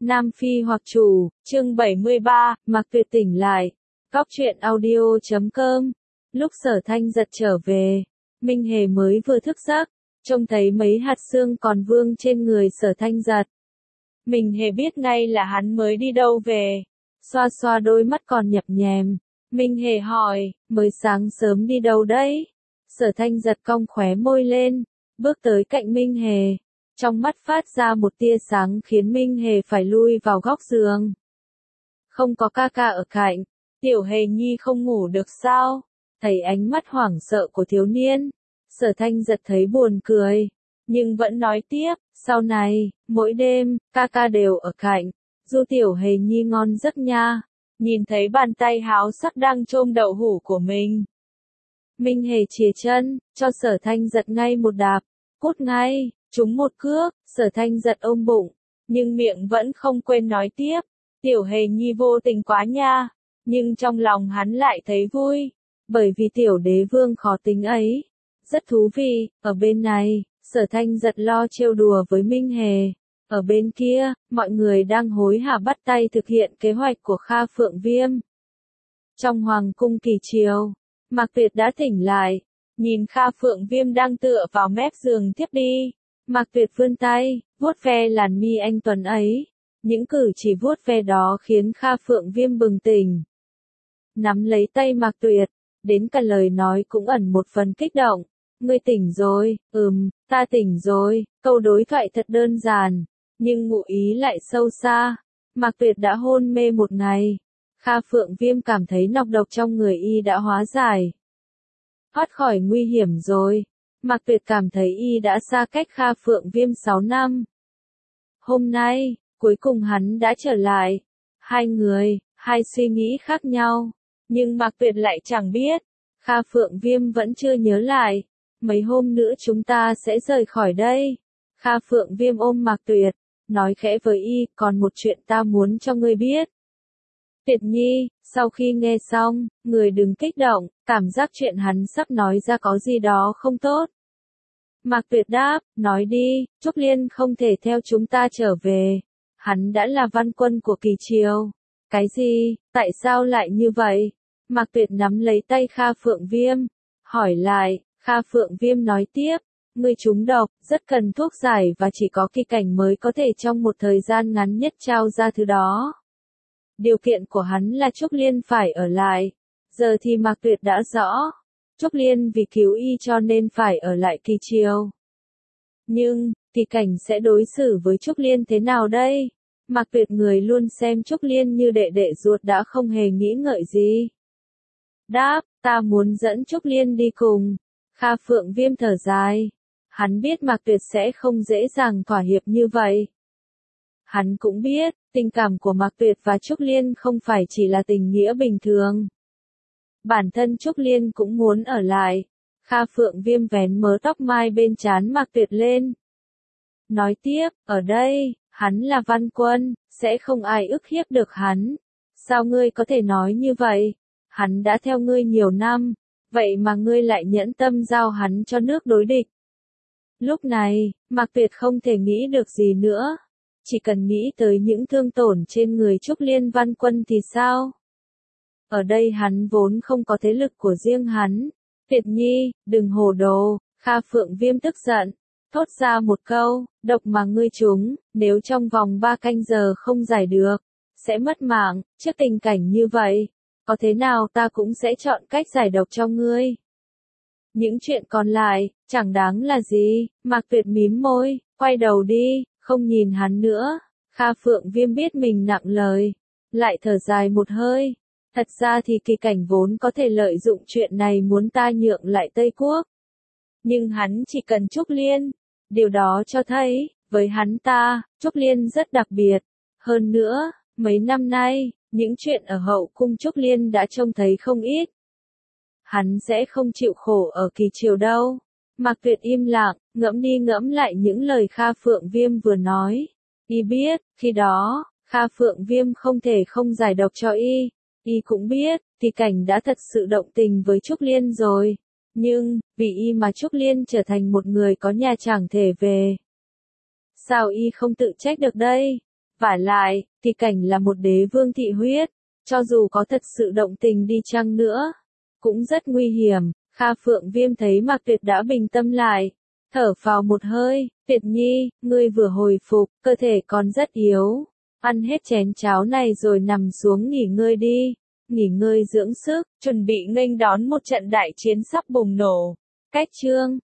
Nam Phi hoặc chủ, chương 73, Mạc Tuyệt tỉnh lại. Góc truyện audio.com. Lúc Sở Thanh Giật trở về, Minh Hề mới vừa thức giấc, trông thấy mấy hạt xương còn vương trên người Sở Thanh Giật. Minh Hề biết ngay là hắn mới đi đâu về, xoa xoa đôi mắt còn nhập nhèm. Minh Hề hỏi, mới sáng sớm đi đâu đấy? Sở Thanh Giật cong khóe môi lên, bước tới cạnh Minh Hề. Trong mắt phát ra một tia sáng khiến Minh Hề phải lui vào góc giường. Không có ca ca ở cạnh, Tiểu Hề Nhi không ngủ được sao? Thấy ánh mắt hoảng sợ của thiếu niên, Sở Thanh Giật thấy buồn cười, nhưng vẫn nói tiếp, sau này, mỗi đêm, ca ca đều ở cạnh, du Tiểu Hề Nhi ngon giấc nha. Nhìn thấy bàn tay háo sắc đang chôm đậu hũ của mình, Minh Hề chìa chân, cho Sở Thanh Giật ngay một đạp, cút ngay. Trúng một cước, Sở Thanh Giật ôm bụng, nhưng miệng vẫn không quên nói tiếp, Tiểu Hề Nhi vô tình quá nha, nhưng trong lòng hắn lại thấy vui, bởi vì tiểu đế vương khó tính ấy, rất thú vị. Ở bên này, Sở Thanh Giật lo trêu đùa với Minh Hề, ở bên kia, mọi người đang hối hả bắt tay thực hiện kế hoạch của Kha Phượng Viêm. Trong Hoàng cung Kỳ Triều, Mạc Tuyệt đã tỉnh lại, nhìn Kha Phượng Viêm đang tựa vào mép giường thiếp đi. Mạc Tuyệt vươn tay, vuốt ve làn mi anh tuấn ấy. Những cử chỉ vuốt ve đó khiến Kha Phượng Viêm bừng tỉnh. Nắm lấy tay Mạc Tuyệt, đến cả lời nói cũng ẩn một phần kích động. Ngươi tỉnh rồi, ta tỉnh rồi. Câu đối thoại thật đơn giản, nhưng ngụ ý lại sâu xa. Mạc Tuyệt đã hôn mê một ngày. Kha Phượng Viêm cảm thấy nọc độc trong người y đã hóa giải. Thoát khỏi nguy hiểm rồi. Mạc Tuyệt cảm thấy y đã xa cách Kha Phượng Viêm 6 năm. Hôm nay, cuối cùng hắn đã trở lại. Hai người, hai suy nghĩ khác nhau. Nhưng Mạc Tuyệt lại chẳng biết. Kha Phượng Viêm vẫn chưa nhớ lại. Mấy hôm nữa chúng ta sẽ rời khỏi đây. Kha Phượng Viêm ôm Mạc Tuyệt, nói khẽ với y, còn một chuyện ta muốn cho ngươi biết. Tuyệt Nhi, sau khi nghe xong, người đừng kích động, cảm giác chuyện hắn sắp nói ra có gì đó không tốt. Mạc Tuyệt đáp, nói đi, Trúc Liên không thể theo chúng ta trở về. Hắn đã là văn quân của Kỳ Triều. Cái gì, tại sao lại như vậy? Mạc Tuyệt nắm lấy tay Kha Phượng Viêm, hỏi lại. Kha Phượng Viêm nói tiếp, ngươi trúng độc, rất cần thuốc giải và chỉ có Kỳ Cảnh mới có thể trong một thời gian ngắn nhất trao ra thứ đó. Điều kiện của hắn là Trúc Liên phải ở lại. Giờ thì Mạc Tuyệt đã rõ. Trúc Liên vì cứu y cho nên phải ở lại Kỳ Triều. Nhưng, Kỳ Cảnh sẽ đối xử với Trúc Liên thế nào đây? Mạc Tuyệt người luôn xem Trúc Liên như đệ đệ ruột đã không hề nghĩ ngợi gì. Đáp, ta muốn dẫn Trúc Liên đi cùng. Kha Phượng Viêm thở dài. Hắn biết Mạc Tuyệt sẽ không dễ dàng thỏa hiệp như vậy. Hắn cũng biết, tình cảm của Mạc Tuyệt và Trúc Liên không phải chỉ là tình nghĩa bình thường. Bản thân Trúc Liên cũng muốn ở lại. Kha Phượng Viêm vén mớ tóc mai bên trán Mạc Tuyệt lên. Nói tiếp, ở đây, hắn là văn quân, sẽ không ai ức hiếp được hắn. Sao ngươi có thể nói như vậy? Hắn đã theo ngươi nhiều năm, vậy mà ngươi lại nhẫn tâm giao hắn cho nước đối địch. Lúc này, Mạc Tuyệt không thể nghĩ được gì nữa. Chỉ cần nghĩ tới những thương tổn trên người Trúc Liên văn quân thì sao? Ở đây hắn vốn không có thế lực của riêng hắn. Tuyệt Nhi, đừng hồ đồ. Kha Phượng Viêm tức giận, thốt ra một câu, độc mà ngươi trúng, nếu trong vòng 3 canh giờ không giải được, sẽ mất mạng. Trước tình cảnh như vậy, có thế nào ta cũng sẽ chọn cách giải độc cho ngươi. Những chuyện còn lại, chẳng đáng là gì. Mạc Tuyệt mím môi, quay đầu đi, không nhìn hắn nữa. Kha Phượng Viêm biết mình nặng lời, lại thở dài một hơi. Thật ra thì Kỳ Cảnh vốn có thể lợi dụng chuyện này muốn ta nhượng lại Tây Quốc. Nhưng hắn chỉ cần Trúc Liên. Điều đó cho thấy, với hắn ta, Trúc Liên rất đặc biệt. Hơn nữa, mấy năm nay, những chuyện ở hậu cung Trúc Liên đã trông thấy không ít. Hắn sẽ không chịu khổ ở Kỳ Triều đâu. Mạc Tuyệt im lặng, ngẫm đi ngẫm lại những lời Kha Phượng Viêm vừa nói. Y biết, khi đó, Kha Phượng Viêm không thể không giải độc cho y. Y cũng biết, Kỳ Cảnh đã thật sự động tình với Trúc Liên rồi. Nhưng, vì y mà Trúc Liên trở thành một người có nhà chẳng thể về. Sao y không tự trách được đây? Vả lại, thì cảnh là một đế vương thị huyết, cho dù có thật sự động tình đi chăng nữa, cũng rất nguy hiểm. Kha Phượng Viêm thấy Mạc Tuyệt đã bình tâm lại, thở phào một hơi, Tuyệt Nhi, ngươi vừa hồi phục, cơ thể còn rất yếu, ăn hết chén cháo này rồi nằm xuống nghỉ ngơi đi, nghỉ ngơi dưỡng sức, chuẩn bị nghênh đón một trận đại chiến sắp bùng nổ. Cách chương